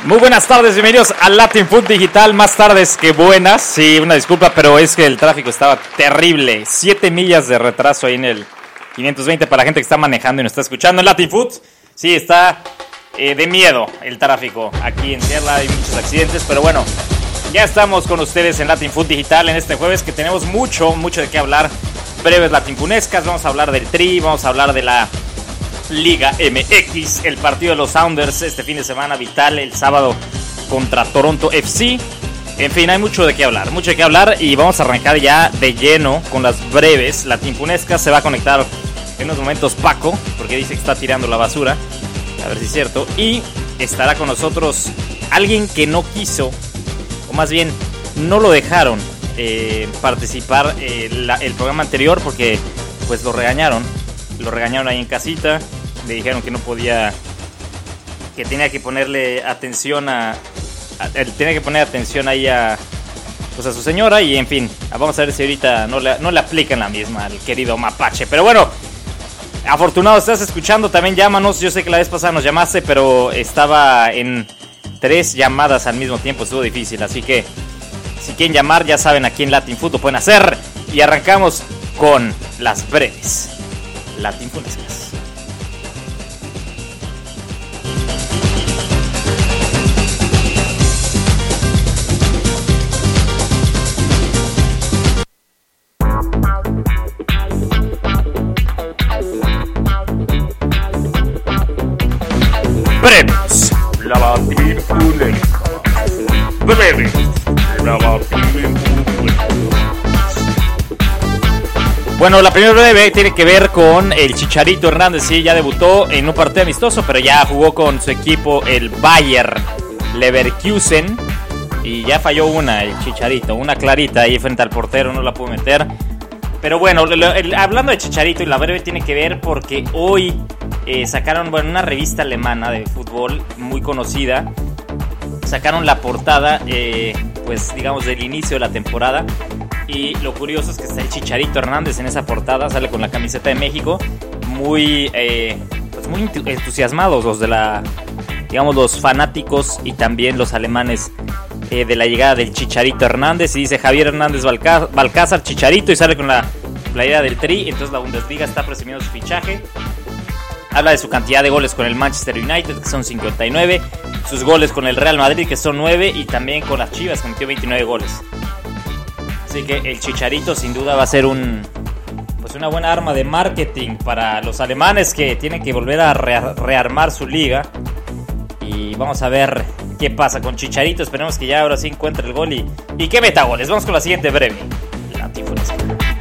Muy buenas tardes, bienvenidos a Latin Food Digital, más tardes que buenas. Sí, una disculpa, pero es que el tráfico estaba terrible. 7 millas de retraso ahí en el 520 para la gente que está manejando y nos está escuchando en Latin Food. Sí, está de miedo el tráfico aquí en Seattle, hay muchos accidentes, pero bueno, ya estamos con ustedes en Latin Food Digital en este jueves que tenemos mucho de qué hablar. Breves latinfunescas, vamos a hablar del Tri, vamos a hablar de la Liga MX, el partido de los Sounders este fin de semana vital el sábado contra Toronto FC. En fin, hay mucho de qué hablar y vamos a arrancar ya de lleno con las breves latinfunescas. Se va a conectar en unos momentos Paco, porque dice que está tirando la basura, a ver si es cierto, y estará con nosotros alguien que no quiso, o más bien no lo dejaron participar el programa anterior porque pues lo regañaron ahí en casita, le dijeron que no podía, que tenía que ponerle atención tenía que poner atención ahí a su señora, y en fin, vamos a ver si ahorita no le aplican la misma al querido Mapache. Pero bueno, afortunado estás escuchando, también llámanos. Yo sé que la vez pasada nos llamaste, pero estaba en 3 llamadas al mismo tiempo, estuvo difícil, así que si quieren llamar, ya saben, aquí en Latin Food lo pueden hacer. Y arrancamos con las breves latinfunescas. Breves latinfunescas. Breves latinfunescas. Bueno, la primera breve tiene que ver con el Chicharito Hernández. Sí, ya debutó en un partido amistoso, pero ya jugó con su equipo, el Bayer Leverkusen, y ya falló el Chicharito, una clarita ahí frente al portero, no la pudo meter. Pero bueno, hablando de Chicharito, y la breve tiene que ver porque hoy sacaron, una revista alemana de fútbol muy conocida, sacaron la portada, pues digamos, del inicio de la temporada. Y lo curioso es que está el Chicharito Hernández en esa portada, sale con la camiseta de México, muy entusiasmados los fanáticos y también los alemanes de la llegada del Chicharito Hernández. Y dice Javier Hernández Balcázar, Chicharito, y sale con la playera del Tri. Entonces la Bundesliga está presumiendo su fichaje. Habla de su cantidad de goles con el Manchester United, que son 59, sus goles con el Real Madrid, que son 9, y también con las Chivas, que metió 29 goles. Así que el Chicharito sin duda va a ser una buena arma de marketing para los alemanes, que tienen que volver a rearmar su liga. Y vamos a ver qué pasa con Chicharito. Esperemos que ya ahora sí encuentre el gol y que meta goles. Vamos con la siguiente breve latinfunesca.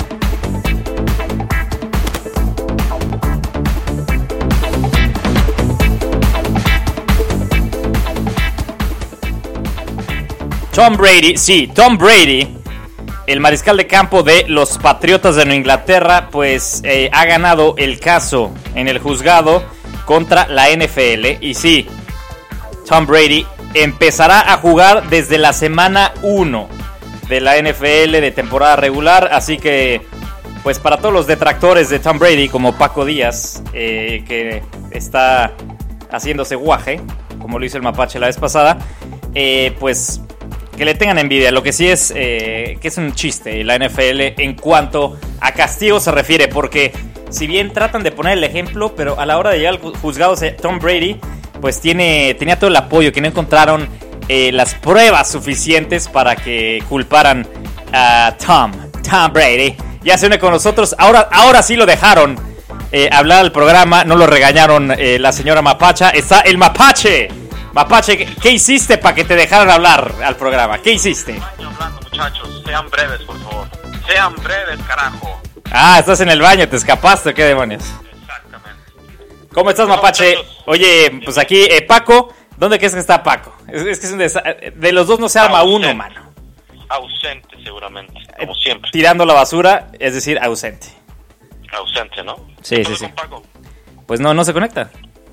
Tom Brady, el mariscal de campo de los Patriotas de Nueva Inglaterra, pues ha ganado el caso en el juzgado contra la NFL. Y sí, Tom Brady empezará a jugar desde la semana 1 de la NFL de temporada regular. Así que, pues para todos los detractores de Tom Brady, como Paco Díaz, que está haciéndose guaje, como lo hizo el Mapache la vez pasada, pues que le tengan envidia. Lo que sí es que es un chiste la NFL en cuanto a castigo se refiere, porque si bien tratan de poner el ejemplo, pero a la hora de llegar al juzgado, Tom Brady pues tenía todo el apoyo, que no encontraron las pruebas suficientes para que culparan a Tom Brady. Ya se une con nosotros, ahora sí lo dejaron hablar al programa, no lo regañaron la señora Mapacha. Está el Mapache. Mapache, ¿qué hiciste para que te dejaran hablar al programa? ¿Qué hiciste? Hablando, muchachos, sean breves, por favor. Sean breves, carajo. Ah, estás en el baño, ¿te escapaste? ¿Qué demonios? Exactamente. ¿Cómo estás, Mapache? Oye, pues aquí, Paco, ¿dónde crees que está Paco? Es que de los dos no se arma uno, mano. Ausente, seguramente, como siempre. Tirando la basura, es decir, ausente. Ausente, ¿no? Sí. Paco? Pues no se conecta.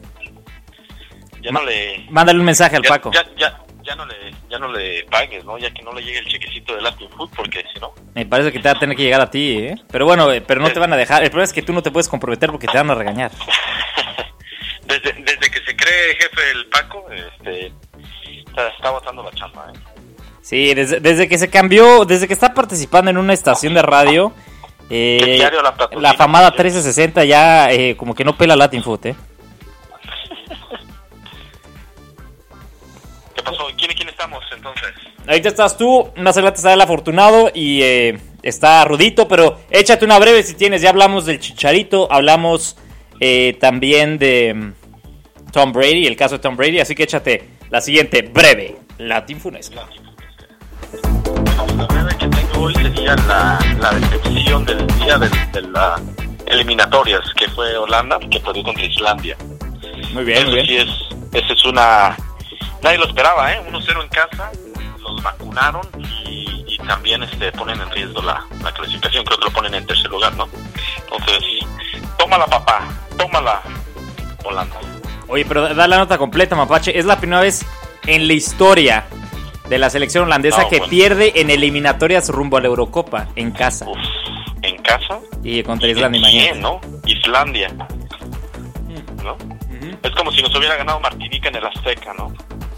Ya no le... Mándale un mensaje al Paco. Ya no le pagues, ¿no? Ya que no le llegue el chequecito de Latin Food, porque si no... Me parece que te va a tener que llegar a ti, ¿eh? Pero bueno, pero no te van a dejar. El problema es que tú no te puedes comprometer porque te van a regañar. Desde que se cree jefe el Paco, está botando la chamba, Sí, desde que se cambió, desde que está participando en una estación de radio, diario la afamada 1360 ya como que no pela Latin Food, ¿Qué pasó? ¿Quién estamos entonces? Ahorita estás tú, más adelante está el Afortunado y está Rudito, pero échate una breve si tienes. Ya hablamos del Chicharito, hablamos también de Tom Brady, el caso de Tom Brady, así que échate la siguiente breve, Latin Funesca. La breve que tengo hoy sería la decepción del día de las eliminatorias, que fue Holanda, que perdió contra Islandia. Muy bien, muy bien. Sí esa es una... Nadie lo esperaba, 1-0 en casa, los vacunaron y también ponen en riesgo la clasificación, creo que lo ponen en tercer lugar, ¿no? Entonces, tómala papá, tómala Holanda. Oye, pero da la nota completa, Mapache, es la primera vez en la historia de la selección holandesa que pierde en eliminatorias rumbo a la Eurocopa, en casa. Uf, ¿en casa? Y contra Islandia, imagínate. ¿no? Islandia, ¿no? Es como si nos hubiera ganado Martinica en el Azteca, ¿no?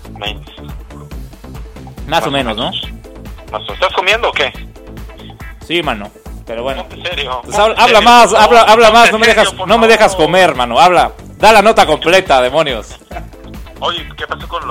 Más o menos, ¿no? ¿Estás comiendo o qué? Sí, mano. Pero bueno. ¿En serio? Pues habla más, no me dejas comer, mano. Habla. Da la nota completa, demonios. Oye, ¿qué pasó con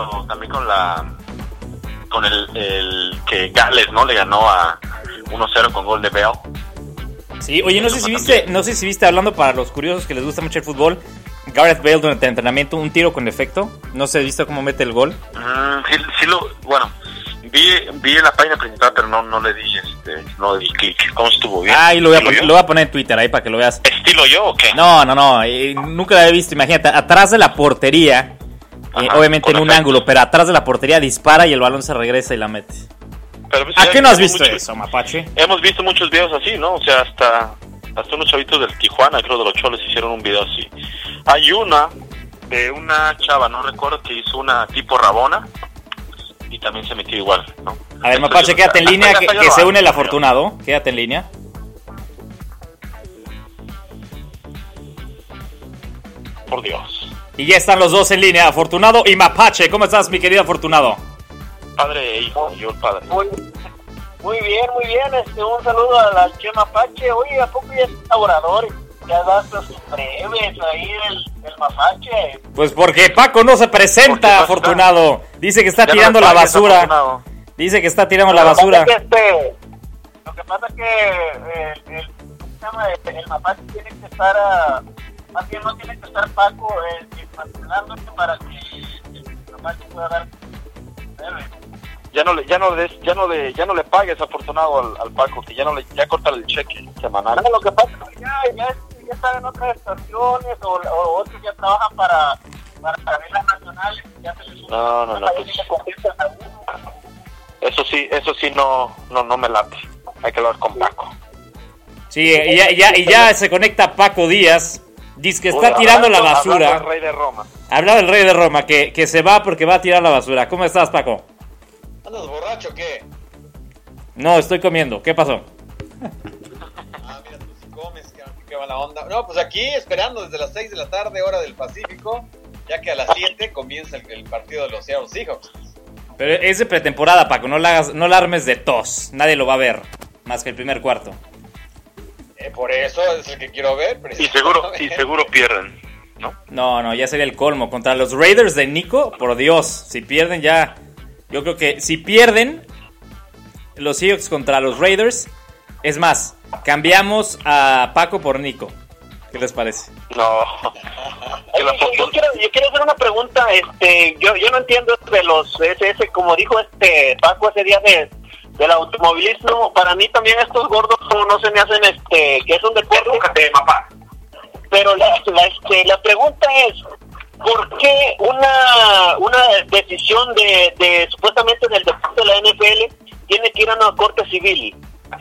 el que Gales, ¿no? Le ganó a 1-0 con gol de Bale. Sí, oye, no sé si viste, hablando para los curiosos que les gusta mucho el fútbol, Gareth Bale durante el entrenamiento, un tiro con efecto. No sé, ¿viste cómo mete el gol? Bueno, vi en la página principal, pero no le di no le di clic. ¿Cómo estuvo? ¿Bien? Lo voy a poner en Twitter ahí para que lo veas. ¿Estilo yo o qué? No, nunca la he visto. Imagínate, atrás de la portería, obviamente en un ángulo, pero atrás de la portería dispara y el balón se regresa y la mete. Pero, pues, ¿A qué no has visto eso, Mapache? Hemos visto muchos videos así, ¿no? O sea, hasta unos chavitos del Tijuana, creo de los Choles, hicieron un video así. Hay una de una chava, no recuerdo, que hizo una tipo Rabona y también se metió igual, ¿no? A ver, Mapache, quédate en línea, que se une el Afortunado. Quédate en línea. Por Dios. Y ya están los dos en línea, Afortunado y Mapache. ¿Cómo estás, mi querido Afortunado? Padre e hijo, yo el padre. Muy bien. Un saludo a la Chema Mapache. Oye, ¿a poco ya es orador? Ya das sus breves ahí el Mapache. Pues porque Paco no se presenta, Afortunado. Dice que está tirando la basura. Dice que está tirando la basura. Lo que pasa es que el Mapache tiene que estar más bien no tiene que estar Paco patrocinándote para que el Mapache pueda dar breves. Ya no le pagues, Afortunado, al Paco, que ya corta el cheque semanal. No, lo que pasa es que ya están en otras estaciones o otros ya trabajan para cadenas nacionales. Ya se les no. Eso sí no me late. Hay que hablar con Paco. Sí, y ya se conecta Paco Díaz. Dice que está tirando la basura. Hablando del Rey de Roma. Habla del Rey de Roma, que se va porque va a tirar la basura. ¿Cómo estás, Paco? ¿Andas borracho o qué? No, estoy comiendo. ¿Qué pasó? Mira, tú sí comes, qué mala onda. No, pues aquí esperando desde las 6 de la tarde, hora del Pacífico, ya que a las 7 comienza el partido de los Seattle Seahawks. Pero es de pretemporada, Paco. No la armes de tos. Nadie lo va a ver, más que el primer cuarto. Por eso es el que quiero ver. Y seguro pierden, ¿no? No, ya sería el colmo. Contra los Raiders de Nico, por Dios, si pierden ya... Yo creo que si pierden los Seahawks contra los Raiders, es más, cambiamos a Paco por Nico. ¿Qué les parece? No. Yo quiero hacer una pregunta. Yo no entiendo de los SS, como dijo Paco ese día del automovilismo. Para mí también estos gordos no se me hacen que es un deporte, papá. Pero la pregunta es, ¿por qué una decisión de supuestamente del deporte de la NFL tiene que ir a una corte civil?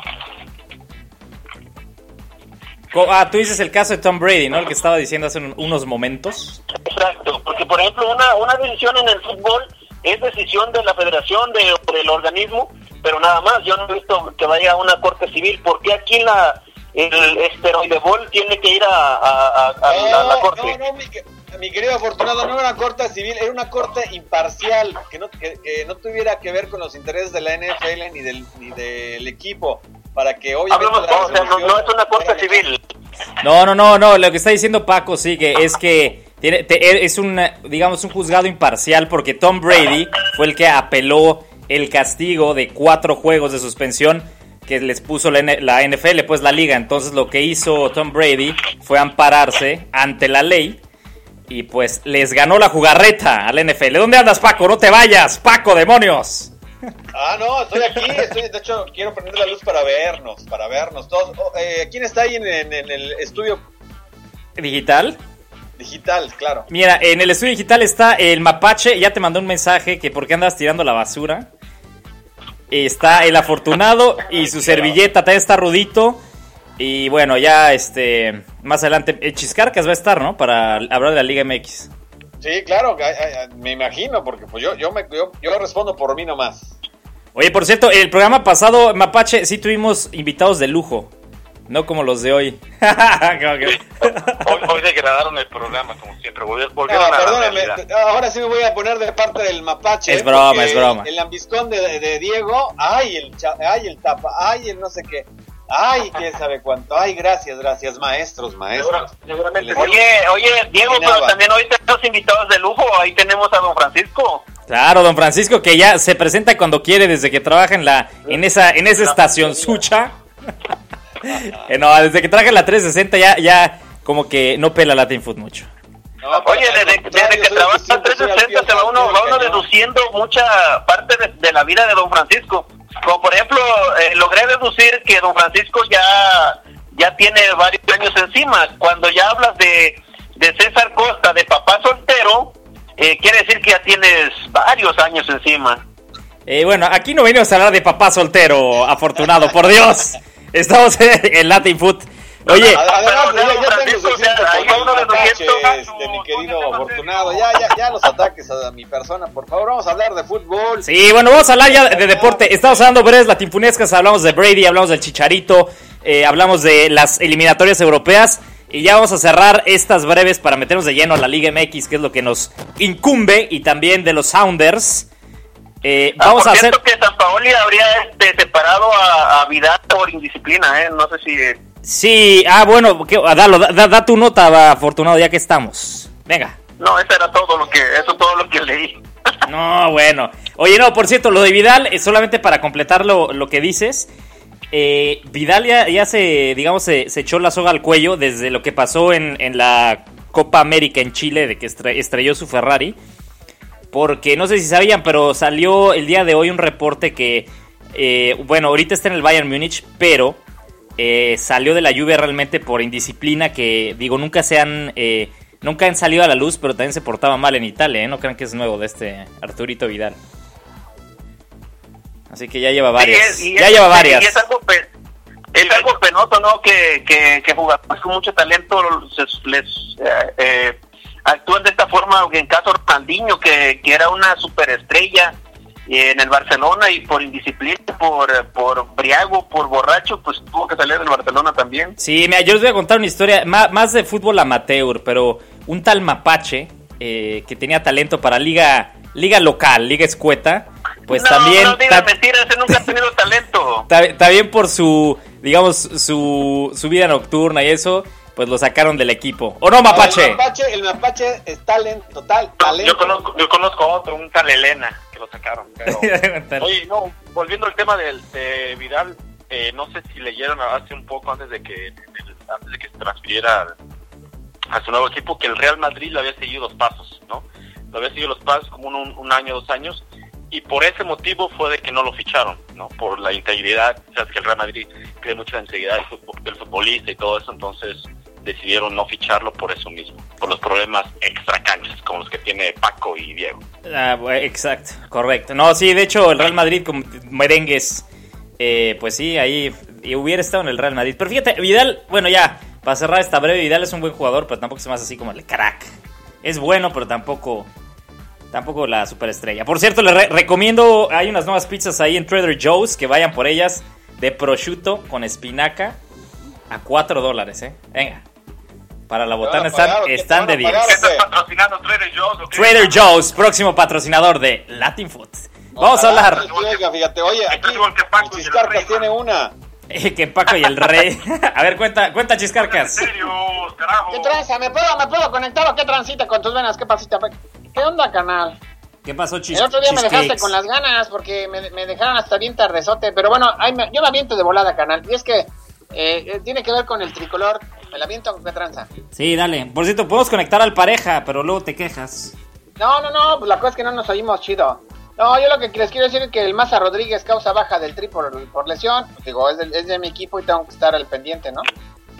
Tú dices el caso de Tom Brady, ¿no? El que estaba diciendo hace unos momentos. Exacto, porque por ejemplo una decisión en el fútbol es decisión de la federación, del organismo, pero nada más. Yo no he visto que vaya a una corte civil. ¿Por qué aquí el esteroidebol tiene que ir a la corte. No, mi querido Afortunado, no era una corte civil, era una corte imparcial, que no tuviera que ver con los intereses de la NFL ni del equipo, para que obviamente no es una corte civil. No, lo que está diciendo Paco sí que es que es un juzgado imparcial, porque Tom Brady fue el que apeló el castigo de 4 juegos de suspensión que les puso la NFL, pues la liga. Entonces lo que hizo Tom Brady fue ampararse ante la ley y pues les ganó la jugarreta al NFL. ¿Dónde andas, Paco? No te vayas, Paco, demonios. No, estoy aquí, de hecho quiero prender la luz para vernos todos. ¿Quién está ahí en el estudio digital? Digital, claro. Mira, en el estudio digital está el Mapache, ya te mandó un mensaje que por qué andas tirando la basura. Está el Afortunado y su servilleta, también está Rudito. Y bueno, ya más adelante Chiscarcas va a estar, ¿no? Para hablar de la Liga MX. Sí, claro, me imagino, porque pues yo respondo por mí nomás. Oye, por cierto, el programa pasado, Mapache, sí tuvimos invitados de lujo, no como los de hoy. Hoy degradaron el programa, como siempre, volvieron a perdóname, ahora sí me voy a poner de parte del Mapache. Es broma. El lambiscón de Diego, el tapa, el no sé qué. Quién sabe cuánto. Gracias, maestros. Seguramente. Oye, Diego, pero también hoy tenemos invitados de lujo. Ahí tenemos a don Francisco. Claro, don Francisco, que ya se presenta cuando quiere, desde que trabaja en esa estación sucha. Desde que trabaja en la 360 ya como que no pela Latin Food mucho. Oye, desde que trabaja en 360 se va uno deduciendo mucha parte de la vida de don Francisco. Como por ejemplo, logré deducir que don Francisco ya tiene varios años encima. Cuando ya hablas de César Costa, de papá soltero, quiere decir que ya tienes varios años encima. Bueno, aquí no venimos a hablar de papá soltero, Afortunado, por Dios. Estamos en Latin Food. Oye, además, ya tengo mi querido Afortunado, ya los ataques a mi persona, por favor, vamos a hablar de fútbol. Sí, bueno, vamos a hablar ya de deporte. Estamos hablando breves latinfunescas, hablamos de Brady, hablamos del Chicharito, hablamos de las eliminatorias europeas, y ya vamos a cerrar estas breves para meternos de lleno a la Liga MX, que es lo que nos incumbe, y también de los Sounders. Vamos a hacer que Sampaoli habría separado a Vidal por indisciplina, no sé si... Sí, bueno, da tu nota, Afortunado, ya que estamos. Venga. No, eso era todo lo que leí. No, bueno. Oye, no, por cierto, lo de Vidal, solamente para completar lo que dices, Vidal ya se echó la soga al cuello desde lo que pasó en la Copa América en Chile, de que estrelló su Ferrari, porque no sé si sabían, pero salió el día de hoy un reporte que, ahorita está en el Bayern Múnich, pero... salió de la Juve realmente por indisciplina que, nunca han salido a la luz, pero también se portaba mal en Italia, no crean que es nuevo de Arturito Vidal. Así que ya lleva varias. Sí, y es algo penoso, ¿no? Que jugadores con mucho talento les actúan de esta forma. En caso de Ronaldinho, que era una superestrella en el Barcelona, y por indisciplina, por briago, por borracho, pues tuvo que salir del Barcelona también. Sí, mira, yo les voy a contar una historia más de fútbol amateur, pero un tal Mapache que tenía talento para liga local, liga escueta, pues también... No digas mentiras, ese nunca ha tenido talento. También por su vida nocturna y eso, pues lo sacaron del equipo. ¿O no, Mapache? El Mapache es talento. Yo conozco a otro, un tal Elena, que lo sacaron. Pero... Oye, no, volviendo al tema de Vidal, no sé si leyeron hace un poco antes de que se transfiriera a su nuevo equipo, que el Real Madrid le había seguido los pasos, ¿no? Lo había seguido los pasos como un año, 2 años, y por ese motivo fue de que no lo ficharon, ¿no? Por la integridad, o sea, que el Real Madrid cree mucho en la integridad del futbolista y todo eso, entonces decidieron no ficharlo por eso mismo, por los problemas extracanchas como los que tiene Paco y Diego. Exacto, correcto. No, sí, de hecho el Real Madrid como merengues, pues sí, ahí hubiera estado en el Real Madrid. Pero fíjate, Vidal, bueno, ya, para cerrar esta breve, Vidal es un buen jugador, pero tampoco se me hace así como el crack. Es bueno, pero tampoco la superestrella. Por cierto, les recomiendo, hay unas nuevas pizzas ahí en Trader Joe's, que vayan por ellas, de prosciutto con espinaca. a $4, Venga. Para la botana están de 10. ¿Qué estás patrocinando? ¿Trader Joe's? Trader Joe's, próximo patrocinador de Latin Food. Vamos a hablar. Fíjate, oye, aquí Chiscarcas tiene una. Que Paco y el Rey. A ver, cuenta Chiscarcas. ¿En serio, carajo? ¿Qué tranza? ¿Me puedo conectar o qué transita con tus venas? ¿Qué pasita? ¿Qué onda, canal? ¿Qué pasó, El otro día me dejaste con las ganas porque me dejaron hasta bien tardezote. Pero bueno, yo me aviento de volada, canal. Y es que tiene que ver con el tricolor. Me la aviento con qué tranza. Sí, dale. Por cierto, podemos conectar al pareja, pero luego te quejas. No, pues la cosa es que no nos oímos chido. No, yo lo que les quiero decir es que el Maza Rodríguez causa baja del Tri por lesión. Digo, es de mi equipo y tengo que estar al pendiente, ¿no?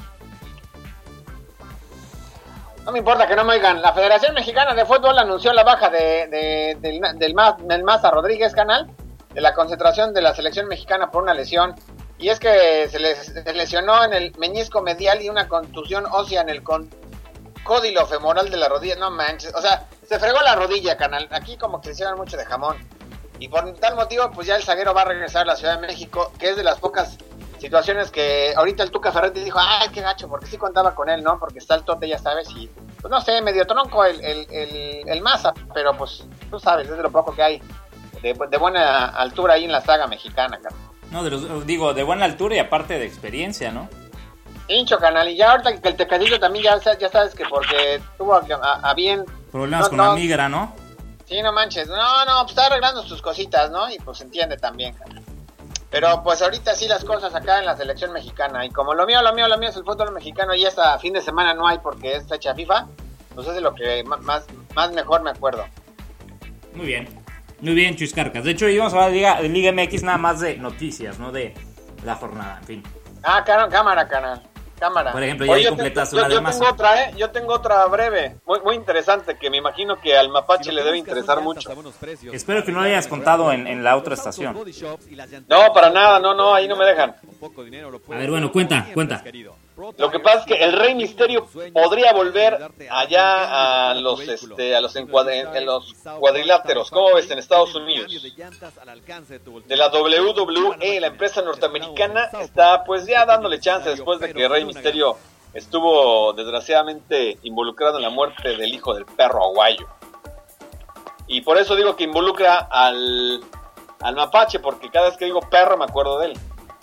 No me importa que no me oigan. La Federación Mexicana de Fútbol anunció la baja del Maza Rodríguez, canal, de la concentración de la selección mexicana por una lesión. Y es que se lesionó en el meñisco medial y una contusión ósea en el cóndilo femoral de la rodilla. No manches, o sea, se fregó la rodilla, canal. Aquí como que se hicieron mucho de jamón. Y por tal motivo, pues ya el zaguero va a regresar a la Ciudad de México, que es de las pocas situaciones que ahorita el Tuca Ferretti dijo, ay, qué gacho, porque sí contaba con él, ¿no? Porque está el tote, ya sabes, y pues no sé, medio tronco el Maza, pero pues tú sabes, es de lo poco que hay de buena altura ahí en la saga mexicana, canal. No, de buena altura y aparte de experiencia, ¿no? Hincho, canal, y ya ahorita que el Tecadillo también ya sabes que porque tuvo a bien... Problemas con la migra, ¿no? Sí, no manches, no, pues está arreglando sus cositas, ¿no? Y pues se entiende también, canal. Pero pues ahorita sí las cosas acá en la selección mexicana, y como lo mío es el fútbol mexicano y hasta fin de semana no hay porque es fecha FIFA, pues es de lo que más mejor me acuerdo. Muy bien, Chiscarcas. De hecho, íbamos a hablar de Liga MX nada más de noticias, no de la jornada, en fin. Cámara, canal. Cámara. Por ejemplo, ya ahí completaste una de más. Yo tengo otra breve, muy interesante, que me imagino que al Mapache le debe interesar mucho. Espero que no lo hayas contado en la otra estación. No, para nada, no, ahí no me dejan. A ver, bueno, cuenta. Lo que pasa es que el Rey Misterio podría volver allá a los cuadriláteros, ¿cómo ves? En Estados Unidos. De la WWE, la empresa norteamericana, está pues ya dándole chance después de que Rey Misterio estuvo desgraciadamente involucrado en la muerte del hijo del perro aguayo. Y por eso digo que involucra al Mapache, porque cada vez que digo perro me acuerdo de él.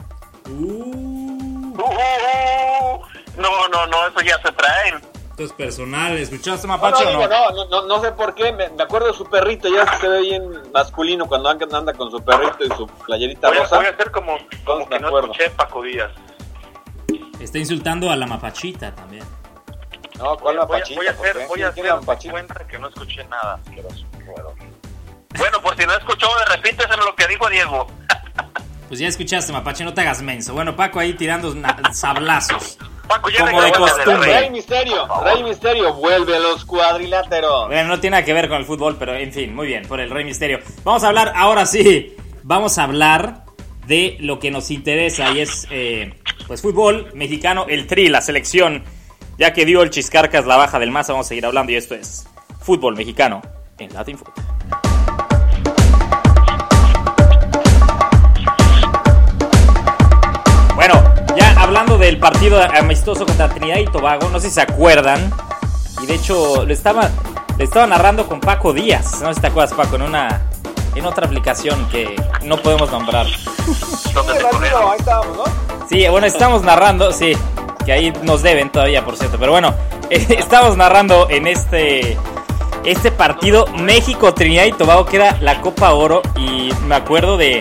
No, eso ya se traen. Esto es personal, ¿escuchaste, Mapache o no? No sé por qué, me acuerdo de su perrito, ya se ve bien masculino cuando anda con su perrito y su playerita rosa. Voy a hacer como que no escuché Paco Díaz. Está insultando a la Mapachita también. No, ¿cuál Mapachita? Voy a hacer cuenta que no escuché nada. Bueno, por si no escuchó, repíteselo lo que dijo Diego. Pues ya escuchaste, Mapache, no te hagas menso. Bueno, Paco ahí tirando sablazos. Paco, como de costumbre. Rey Misterio, vuelve a los cuadriláteros. Bueno, no tiene nada que ver con el fútbol, pero en fin, muy bien, por el Rey Misterio. Vamos a hablar, ahora sí, de lo que nos interesa y es, pues, fútbol mexicano, el Tri, la selección. Ya que dio el Chiscarcas la baja del Maza, vamos a seguir hablando y esto es fútbol mexicano en Latin Food. Bueno, ya hablando del partido amistoso contra Trinidad y Tobago, no sé si se acuerdan, y de hecho le estaba narrando con Paco Díaz, no sé si te acuerdas, Paco, en otra aplicación que no podemos nombrar. Ahí estábamos, ¿no? Sí, bueno, estamos narrando, sí, que ahí nos deben todavía, por cierto, pero bueno, estamos narrando en este partido México, Trinidad y Tobago, que era la Copa Oro, y me acuerdo de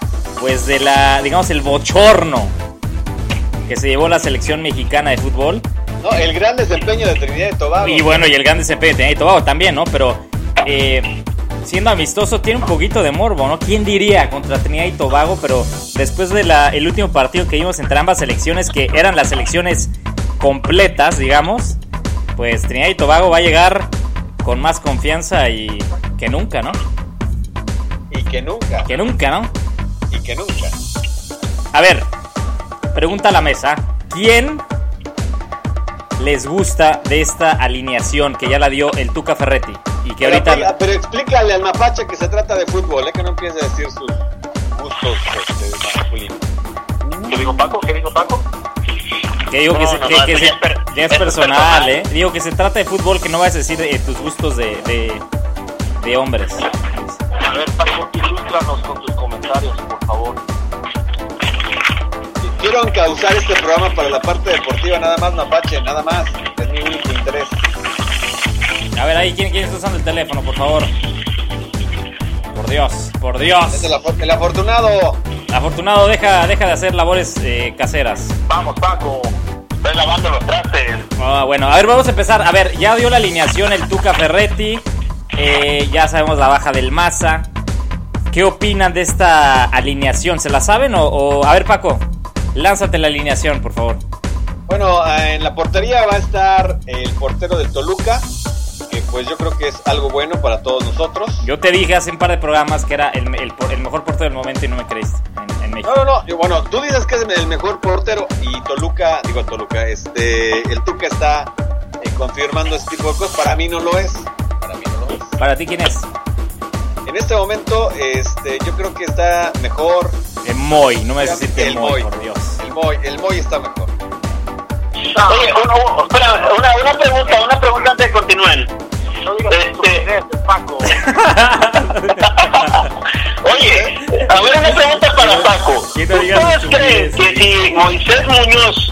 el bochorno que se llevó la selección mexicana de fútbol. No, el gran desempeño de Trinidad y Tobago. Y bueno, y el gran desempeño de Trinidad y Tobago también, ¿no? Pero siendo amistoso tiene un poquito de morbo, ¿no? ¿Quién diría contra Trinidad y Tobago? Pero después de el último partido que vimos entre ambas selecciones, que eran las selecciones completas, digamos, pues Trinidad y Tobago va a llegar con más confianza que nunca, ¿no? Y que nunca. Que nunca, ¿no? Y que nunca. A ver, pregunta a la mesa. ¿Quién les gusta de esta alineación que ya la dio el Tuca Ferretti? Y que pero explícale al Mapache que se trata de fútbol, que no empiece a decir sus gustos masculinos. ¿Qué dijo Paco? Que digo ya es personal, ¿eh? Digo que se trata de fútbol, que no vas a decir tus gustos de hombres. A ver, Paco, ilústranos con tus comentarios, por favor. Quiero encauzar este programa para la parte deportiva, nada más, Mapache, nada más. Es mi único interés. A ver, ahí, ¿quién está usando el teléfono, por favor? Por Dios. Es el afortunado. Afortunado, deja de hacer labores caseras. Vamos, Paco. Estoy lavando los trastes. Bueno, a ver, vamos a empezar. A ver, ya dio la alineación el Tuca Ferretti. Ya sabemos la baja del Maza. ¿Qué opinan de esta alineación? ¿Se la saben o a ver, Paco, lánzate la alineación, por favor. Bueno, en la portería va a estar el portero del Toluca, que pues yo creo que es algo bueno para todos nosotros. Yo te dije hace un par de programas que era el mejor portero del momento y no me creíste en México. No. Bueno, tú dices que es el mejor portero y el Tuca está confirmando este tipo de cosas. Para mí no lo es. ¿Para ti quién es? En este momento, yo creo que está mejor. El Moy, no me vas a decir que el Moy, por Dios. El Moy está mejor. Oye, espera, una pregunta antes de continúen. Paco. Oye, a ver, una pregunta para Paco. ¿Ustedes creen que si Moisés Muñoz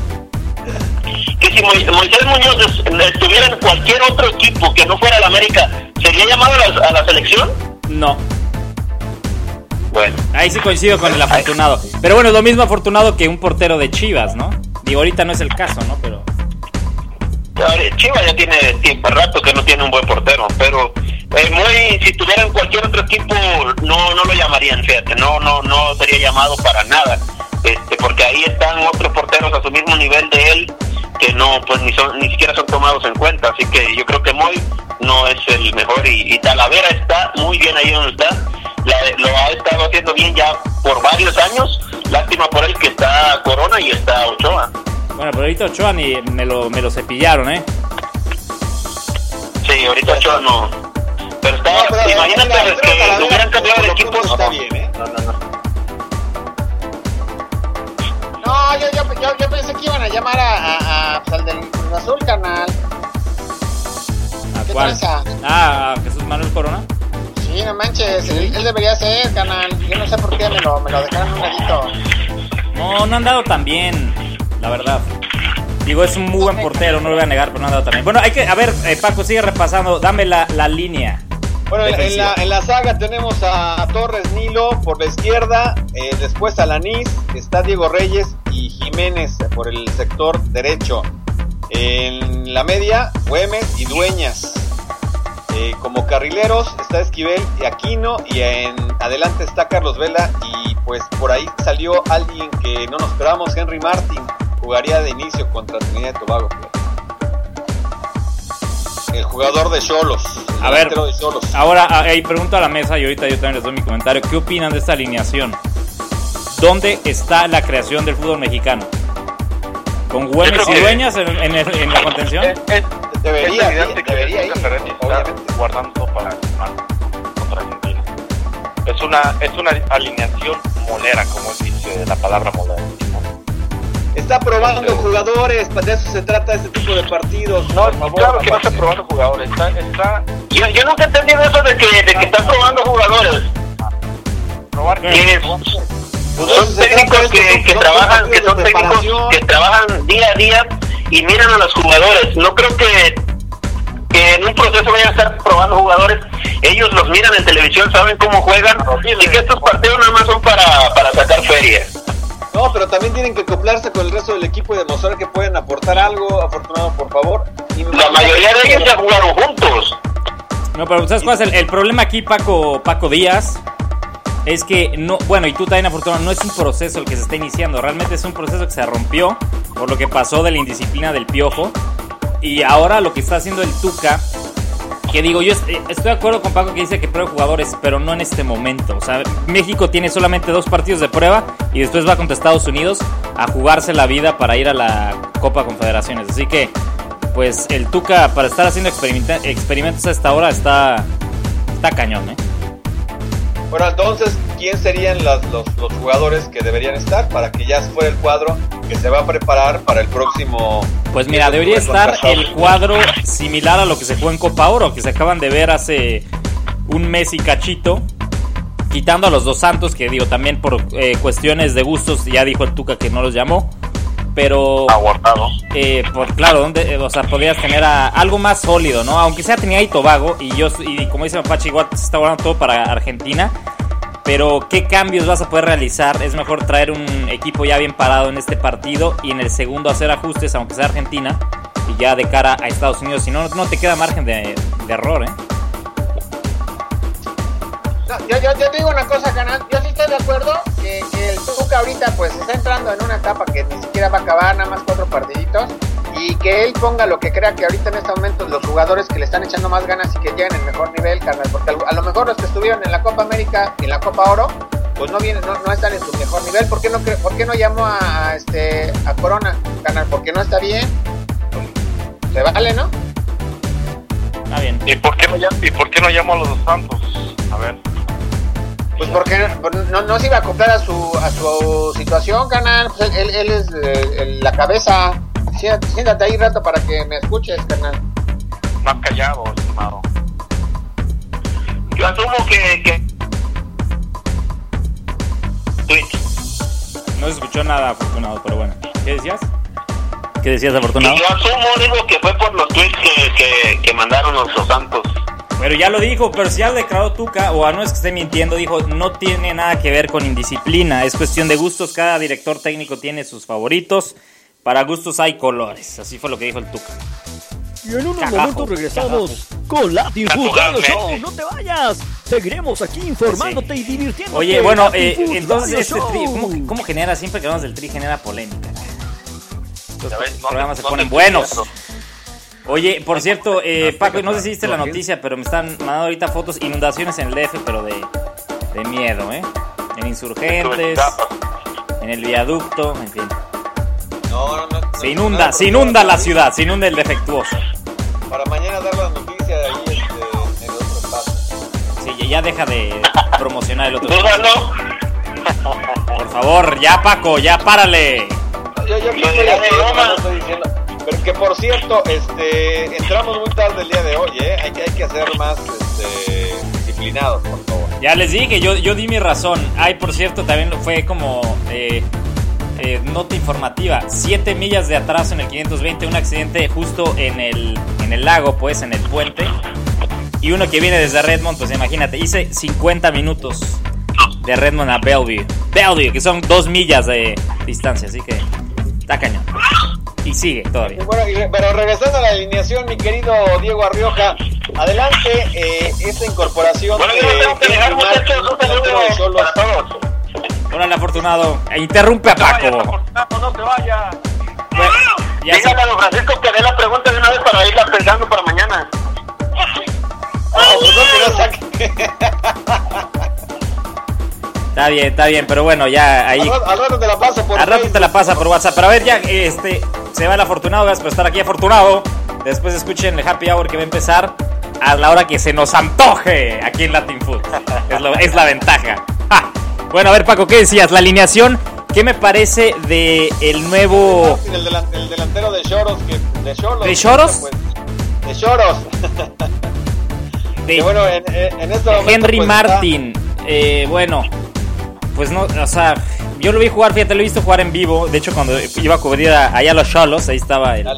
estuviera en cualquier otro equipo que no fuera el América, sería llamado a la selección? No. Bueno, ahí sí coincido con el afortunado. Pero bueno, es lo mismo afortunado que un portero de Chivas, ¿no? Digo, ahorita no es el caso, ¿no? Pero Chivas ya tiene rato que no tiene un buen portero, pero si tuviera en cualquier otro equipo no lo llamarían, fíjate, no sería llamado para nada, porque ahí están otros porteros a su mismo nivel de él que no, pues ni siquiera son tomados en cuenta, así que yo creo que Moy no es el mejor y Talavera está muy bien ahí donde está, lo ha estado haciendo bien ya por varios años, lástima por él que está Corona y está Ochoa. Bueno, pero ahorita Ochoa ni me lo cepillaron, ¿eh? Sí, ahorita Ochoa no. Pero imagínate que hubieran cambiado de equipo. Está bien, ¿eh? No, yo pensé que iban a llamar al del Cruz Azul, carnal. ¿A cuál? ¿A Jesús Manuel Corona? Sí, no manches, él debería ser, carnal. Yo no sé por qué me lo dejaron un ladito. No han dado tan bien, la verdad. Digo, es un muy buen portero, no lo voy a negar, pero no han dado tan bien. Bueno, hay que, a ver, Paco, sigue repasando, dame la línea. Bueno, en la saga tenemos a Torres Nilo por la izquierda, después Alanís, está Diego Reyes y Jiménez por el sector derecho. En la media, Güemes y Dueñas. Como carrileros está Esquivel y Aquino, y en adelante está Carlos Vela, y pues por ahí salió alguien que no nos esperábamos, Henry Martin, jugaría de inicio contra Trinidad y Tobago. El jugador de Xolos. A ver, ahora ahí pregunto a la mesa y ahorita yo también les doy mi comentario. ¿Qué opinan de esta alineación? ¿Dónde está la creación del fútbol mexicano? ¿Con Güemes y Dueñas en la contención? Debería ir guardando para contra Argentina. Es una alineación molera, como dice la palabra molera. Está probando jugadores, de eso se trata este tipo de partidos. No, claro que no está probando jugadores. Yo nunca he entendido eso de que están probando jugadores. Probar son técnicos que trabajan día a día y miran a los jugadores. No creo que en un proceso vayan a estar probando jugadores. Ellos los miran en televisión, saben cómo juegan y que estos partidos nada más son para sacar feria. No, pero también tienen que acoplarse con el resto del equipo y demostrar que pueden aportar algo. Afortunado, por favor. La mayoría de ellos ya jugaron juntos. No, pero ¿sabes cuál es el problema aquí, Paco Díaz? Es que no, bueno, y tú también, afortunado, no es un proceso el que se está iniciando. Realmente es un proceso que se rompió por lo que pasó de la indisciplina del Piojo. Y ahora lo que está haciendo el Tuca, que digo, yo estoy de acuerdo con Paco que dice que pruebe jugadores, pero no en este momento. O sea, México tiene solamente 2 partidos de prueba y después va contra Estados Unidos a jugarse la vida para ir a la Copa Confederaciones. Así que, pues, el Tuca, para estar haciendo experimentos a esta hora, está cañón, ¿eh? Bueno, entonces, ¿quién serían los jugadores que deberían estar para que ya fuera el cuadro que se va a preparar para el próximo. Pues mira, debería estar el cuadro similar a lo que se jugó en Copa Oro, que se acaban de ver hace un mes y cachito, quitando a los dos Santos, que digo, también por cuestiones de gustos, ya dijo el Tuca que no los llamó, pero aguardado. Por claro, o sea, podrías tener algo más sólido, ¿no? Aunque sea Trinidad y Tobago, y como dice Mapache, igual se está guardando todo para Argentina. Pero ¿qué cambios vas a poder realizar? Es mejor traer un equipo ya bien parado en este partido y en el segundo hacer ajustes, aunque sea Argentina, y ya de cara a Estados Unidos. Si no, no te queda margen de error, ¿eh? No, yo te digo una cosa, canal. Yo sí estoy de acuerdo que el Tuca ahorita pues está entrando en una etapa que ni siquiera va a acabar, nada más 4 partiditos. Y que él ponga lo que crea que ahorita en este momento los jugadores que le están echando más ganas y que lleguen en mejor nivel, carnal, porque a lo mejor los que estuvieron en la Copa América y en la Copa Oro, pues no están en su mejor nivel. ¿Por qué no llamó a Corona, carnal? Porque no está bien. Se vale, ¿no? Está bien. ¿Y por qué no llamó a los dos Santos? A ver. Pues porque no se iba a acoplar a su situación, carnal. Pues él es la cabeza. Siéntate ahí rato para que me escuches, carnal. Más callado, estimado. Yo asumo que... No se escuchó nada, Afortunado, pero bueno. ¿Qué decías? ¿Qué decías, Afortunado? Yo asumo, digo, que fue por los tweets que mandaron los Santos. Pero ya lo dijo, pero si ya lo declaró Tuca, o no es que esté mintiendo, dijo, no tiene nada que ver con indisciplina, es cuestión de gustos, cada director técnico tiene sus favoritos. Para gustos hay colores, así fue lo que dijo el Tuca. Y en unos momentos regresamos con Latin Football Show. No te vayas, seguiremos aquí informándote y divirtiéndote. Oye, bueno, entonces Tri, ¿cómo genera? Siempre que hablamos del Tri genera polémica. Los programas se ponen buenos. Oye, por cierto, Paco, no sé si viste la noticia, pero me están mandando ahorita fotos, inundaciones en el DF, pero de miedo, en Insurgentes, en el viaducto, en fin. No. Se inunda la ciudad, se inunda el defectuoso. Para mañana dar la noticia de ahí en el otro espacio. Sí, ya deja de promocionar el otro espacio. Por favor, ya Paco, ya párale. Yo estoy diciendo. Pero que por cierto, entramos muy tarde el día de hoy, hay que ser más disciplinados, por favor. Ya les dije, yo di mi razón. Por cierto, también fue como nota informativa, 7 millas de atraso en el 520, un accidente justo en el lago, pues, en el puente, y uno que viene desde Redmond, pues imagínate, hice 50 minutos de Redmond a Bellevue, que son 2 millas de distancia, así que está cañón, y sigue todavía. Bueno, pero regresando a la alineación, mi querido Diego Arrioja, adelante, esta incorporación Órale, Afortunado, interrumpe a Paco. No te vaya. Bueno, dígame a don Francisco que dé la pregunta de una vez para irla pensando para mañana. Está bien, pero bueno, ya ahí. Al rato te la paso por WhatsApp. Al rato te la pasa por WhatsApp. Pero a ver, ya, se va el Afortunado, gracias por estar aquí, Afortunado. Después escuchen el Happy Hour que va a empezar a la hora que se nos antoje aquí en Latin Food. Es la ventaja. ¡Ja! Bueno, a ver, Paco, ¿qué decías? La alineación, ¿qué me parece de el nuevo... El delantero de Choros. ¿De Choros? Pues, de Choros. Que bueno, en este momento, Henry pues, Martin. Bueno, pues no, o sea, yo lo vi jugar, fíjate, lo he visto jugar en vivo. De hecho, cuando iba a cubrir allá a los Cholos, ahí estaba él.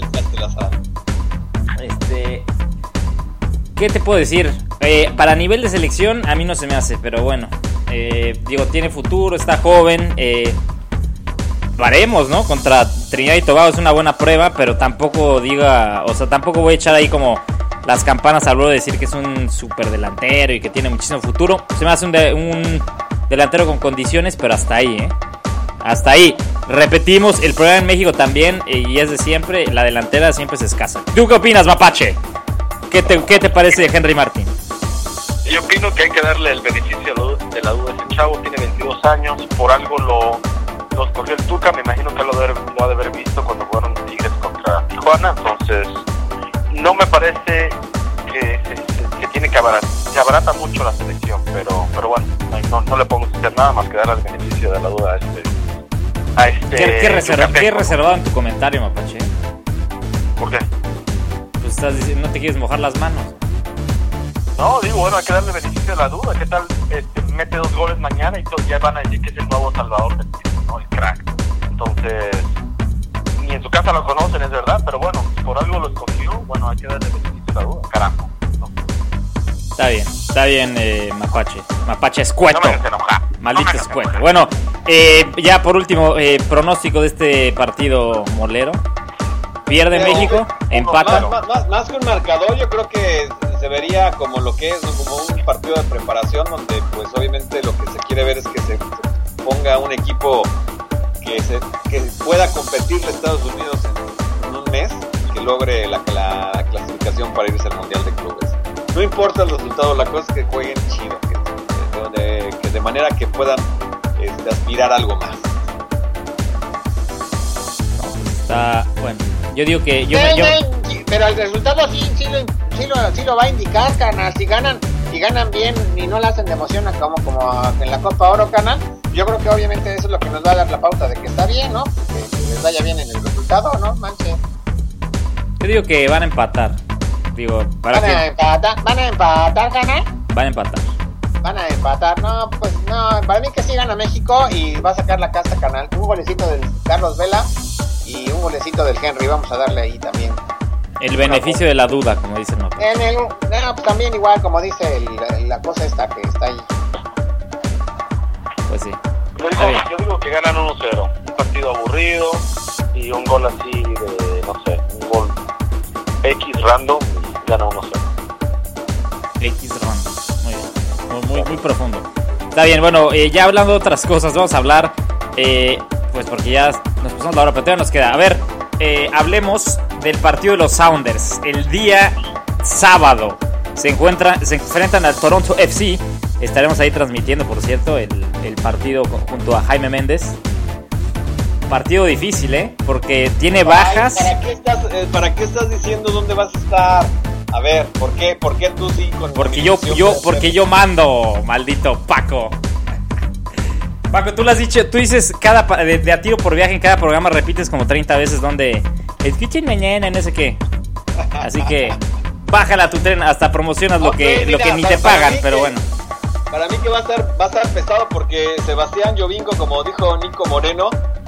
¿Qué te puedo decir? Para nivel de selección, a mí no se me hace, pero bueno. Digo, tiene futuro, está joven. Veremos, ¿no? Contra Trinidad y Tobago es una buena prueba, pero tampoco tampoco voy a echar ahí como las campanas al vuelo de decir que es un super delantero y que tiene muchísimo futuro. Se me hace un delantero con condiciones, pero hasta ahí, hasta ahí. Repetimos, el problema en México también, y es de siempre, la delantera siempre es escasa. ¿Tú qué opinas, Mapache? ¿Qué te parece de Henry Martin? Yo opino que hay que darle el beneficio de la duda. Ese chavo tiene 22 años, por algo lo escogió el Tuca. Me imagino que lo ha de haber visto cuando jugaron Tigres contra Tijuana. Entonces, no me parece que tiene que abaratar. Se abarata mucho la selección, pero bueno, no le podemos hacer nada más que darle el beneficio de la duda a ¿Qué reservado en tu comentario, Mapache? ¿Por qué? Pues estás diciendo, no te quieres mojar las manos. No, digo, bueno, hay que darle beneficio de la duda. ¿Qué tal mete 2 goles mañana y todos ya van a decir que es el nuevo Salvador del equipo, ¿no? El crack. Entonces, ni en su casa lo conocen, es verdad, pero bueno, por algo lo escogió, bueno, hay que darle beneficio de la duda, carajo, ¿no? Está bien, Mapache. Mapache escueto. No me hagas enojar. Maldito escueto. Bueno, ya por último, pronóstico de este partido molero. ¿Pierde México? ¿Empata? Más que un marcador, yo creo que se vería como lo que es, ¿no? Como un partido de preparación donde pues obviamente lo que se quiere ver es que se ponga un equipo que pueda competirle a Estados Unidos en un mes y que logre la clasificación para irse al Mundial de Clubes. No importa el resultado, la cosa es que jueguen chido, que de manera que puedan aspirar a algo más. Está bueno. Yo digo que pero el resultado sí lo va a indicar, carnal. Si ganan bien y no la hacen de emoción como en la Copa Oro, carnal, yo creo que obviamente eso es lo que nos va a dar la pauta de que está bien, ¿no? Que les vaya bien en el resultado, ¿no? Manche. Yo digo que van a empatar. Digo, ¿Van a empatar, carnal? Van a empatar. Van a empatar, no, pues no, para mí que sí gana México y va a sacar la casta, carnal. Un golecito del Carlos Vela y un golecito del Henry, vamos a darle ahí también. El beneficio de la duda, como dicen. No, pues también igual, como dice la cosa esta que está ahí. Pues sí. Yo digo que ganan 1-0. Un partido aburrido y un gol así de, no sé, un gol X random y gana 1-0. X random. Muy bien. Muy profundo. Está bien, bueno, ya hablando de otras cosas, vamos a hablar, pues porque ya nos pasamos la hora, pero todavía nos queda. A ver, hablemos del partido de los Sounders. El día sábado se enfrentan al Toronto FC. Estaremos ahí transmitiendo, por cierto, el partido junto a Jaime Méndez. Partido difícil, porque tiene bajas. ¿Para qué estás diciendo dónde vas a estar? A ver, ¿por qué tú sí? Porque yo mando, maldito Paco. Paco, tú lo has dicho, tú dices de a tiro por viaje en cada programa, repites como 30 veces donde escuchen mañana, no sé qué. Así que bájala a tu tren, hasta promocionas lo que ni te pagan, pero bueno. Para mí que va a estar pesado porque Sebastián Llovinco, como dijo Nico Moreno,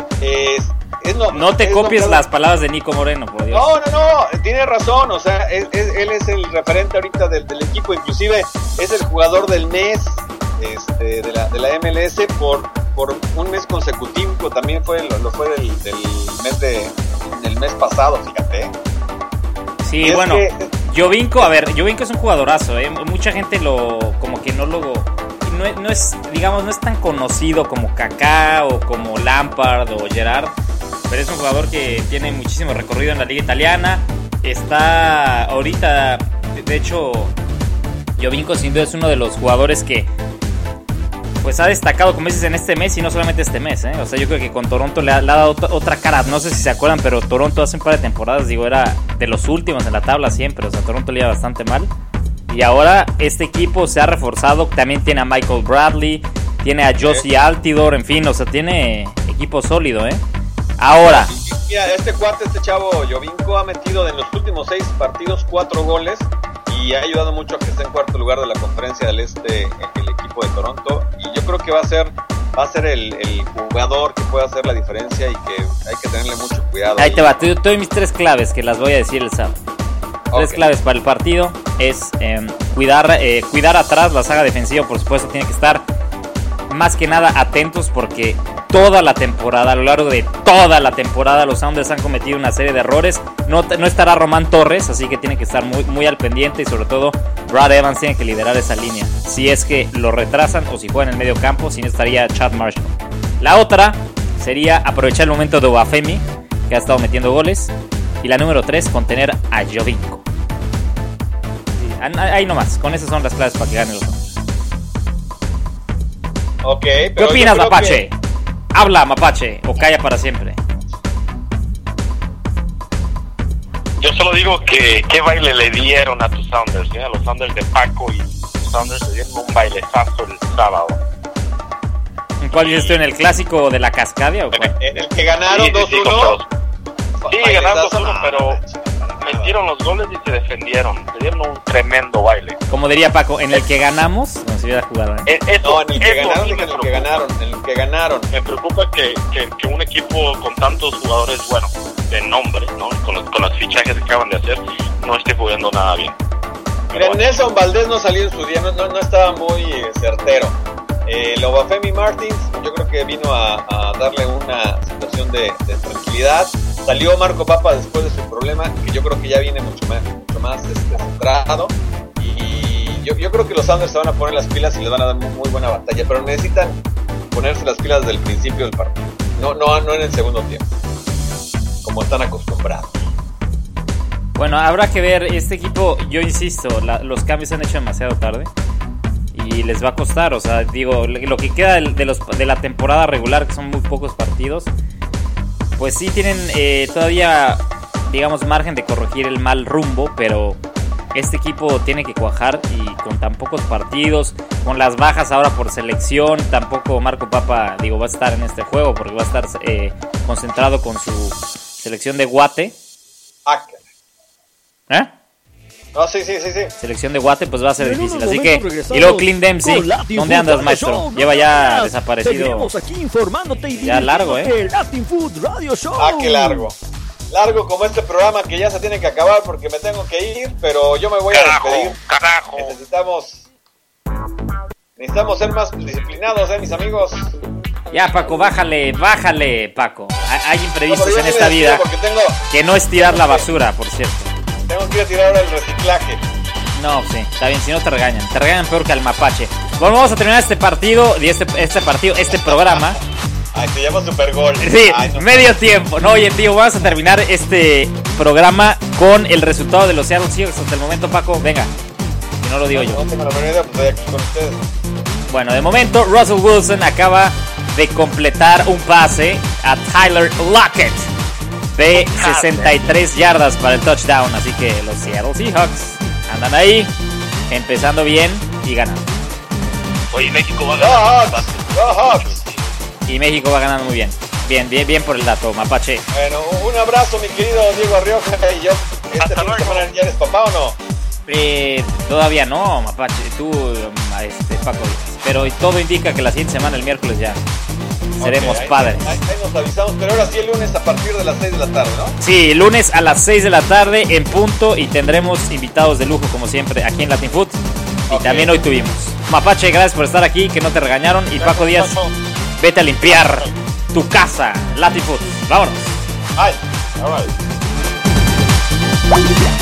no te copies las palabras de Nico Moreno, por Dios. No, tiene razón, o sea, él es el referente ahorita del equipo, inclusive es el jugador del mes de la MLS por un mes consecutivo, también lo fue del mes pasado, fíjate. Sí, bueno, Llovinco es un jugadorazo, mucha gente como que no es, digamos, no es tan conocido como Kaká o como Lampard o Gerrard, pero es un jugador que tiene muchísimo recorrido en la liga italiana. Está ahorita, de hecho, Llovinco sin duda es uno de los jugadores que pues ha destacado, como dices, en este mes y no solamente este mes, O sea, yo creo que con Toronto le ha dado otra cara. No sé si se acuerdan, pero Toronto hace un par de temporadas, era de los últimos en la tabla siempre. O sea, Toronto le iba bastante mal. Y ahora este equipo se ha reforzado. También tiene a Michael Bradley, tiene a Josie Altidore, en fin, o sea, tiene equipo sólido, Ahora. Mira, este chavo Llovinco ha metido en los últimos 6 partidos 4 goles y ha ayudado mucho a que esté en cuarto lugar de la Conferencia del Este el equipo de Toronto. Y yo creo que va a ser el jugador que pueda hacer la diferencia y que hay que tenerle mucho cuidado. Ahí te va, te doy mis 3 claves que las voy a decir el sábado. 3 claves para el partido es cuidar atrás la saga defensiva, por supuesto, tiene que estar más que nada atentos porque toda la temporada, a lo largo de toda la temporada, los Sounders han cometido una serie de errores. No estará Román Torres, así que tienen que estar muy, muy al pendiente y sobre todo Brad Evans tiene que liderar esa línea. Si es que lo retrasan o si juega en el medio campo, si no estaría Chad Marshall. La otra sería aprovechar el momento de Obafemi, que ha estado metiendo goles. Y la número 3, contener a Llovinco. Sí, ahí nomás, con esas son las claves para que ganen los Sounders. ¿Qué opinas, Mapache? Habla, Mapache, o calla para siempre. Yo solo digo que qué baile le dieron a tus Sounders, a los Sounders de Paco, y los Sounders le dieron un bailezazo el sábado. ¿Cuál dices tú, en el clásico de la Cascadia o cuál? En el que ganaron 2-1. Sí, ganaron 2-1, pero metieron los goles y se defendieron. Se dieron un tremendo baile. Como diría Paco, en el que ganamos, no se hubiera jugado. En el que ganaron. Me preocupa que un equipo con tantos jugadores, bueno, de nombre, ¿no? Con los fichajes que acaban de hacer, no esté jugando nada bien. Mira, Nelson Valdés no salió en su día, no estaba muy certero. Obafemi Martins, yo creo que vino a darle una situación de tranquilidad. Salió Marco Papa después de su problema, que yo creo que ya viene mucho más centrado. Y yo creo que los Sounders se van a poner las pilas y les van a dar muy buena batalla, pero necesitan ponerse las pilas desde el principio del partido, no en el segundo tiempo, como están acostumbrados. Bueno, habrá que ver, este equipo, yo insisto, los cambios se han hecho demasiado tarde y les va a costar, o sea, digo, lo que queda de la temporada regular, que son muy pocos partidos, pues sí tienen todavía, digamos, margen de corregir el mal rumbo, pero este equipo tiene que cuajar y con tan pocos partidos, con las bajas ahora por selección, tampoco Marco Papa, digo, va a estar en este juego porque va a estar concentrado con su selección de Guate. ¿Eh? No, sí. Selección de Guate, pues va a ser difícil, así que... Y luego Clint Dempsey, ¿dónde andas, maestro? Lleva ya desaparecido. Aquí informándote y ya largo, el Latin Food Radio Show. Qué largo. Largo como este programa que ya se tiene que acabar porque me tengo que ir, pero yo me voy a despedir. Carajo. Necesitamos ser más disciplinados, mis amigos. Ya, Paco, bájale, Paco. Hay imprevistos en esta vida. Que no es tirar la basura, por cierto. Tengo que ir a tirar ahora el reciclaje. No, sí, está bien, si no te regañan. Te regañan peor que al mapache. Bueno, vamos a terminar este programa. Ay, se llama Supergol. Sí, medio tiempo. No, oye, tío, vamos a terminar este programa con el resultado de los Seattle Seahawks hasta el momento, Paco. Venga, si no lo digo yo. No tengo la menor idea, pues estoy aquí con ustedes. Bueno, de momento, Russell Wilson acaba de completar un pase a Tyler Lockett de 63 yardas para el touchdown. Así que los Seattle Seahawks andan ahí, empezando bien y ganando. Oye, México va ganando. Y México va ganando muy bien. Bien por el dato, mapache. Bueno, un abrazo, mi querido Diego Rioja. Y yo, ¿este fin de semana ya eres papá o no? Todavía no, mapache. Tú, Paco. Pero todo indica que la siguiente semana, el miércoles, ya seremos padres. Ahí nos avisamos, pero ahora sí el lunes a partir de las 6 de la tarde, ¿no? Sí, lunes a las 6 de la tarde en punto y tendremos invitados de lujo como siempre aquí en Latin Food. Y también hoy tuvimos. Mapache, gracias por estar aquí, que no te regañaron. Y Paco Díaz, vete a limpiar tu casa. Latin Food, vámonos. Bye.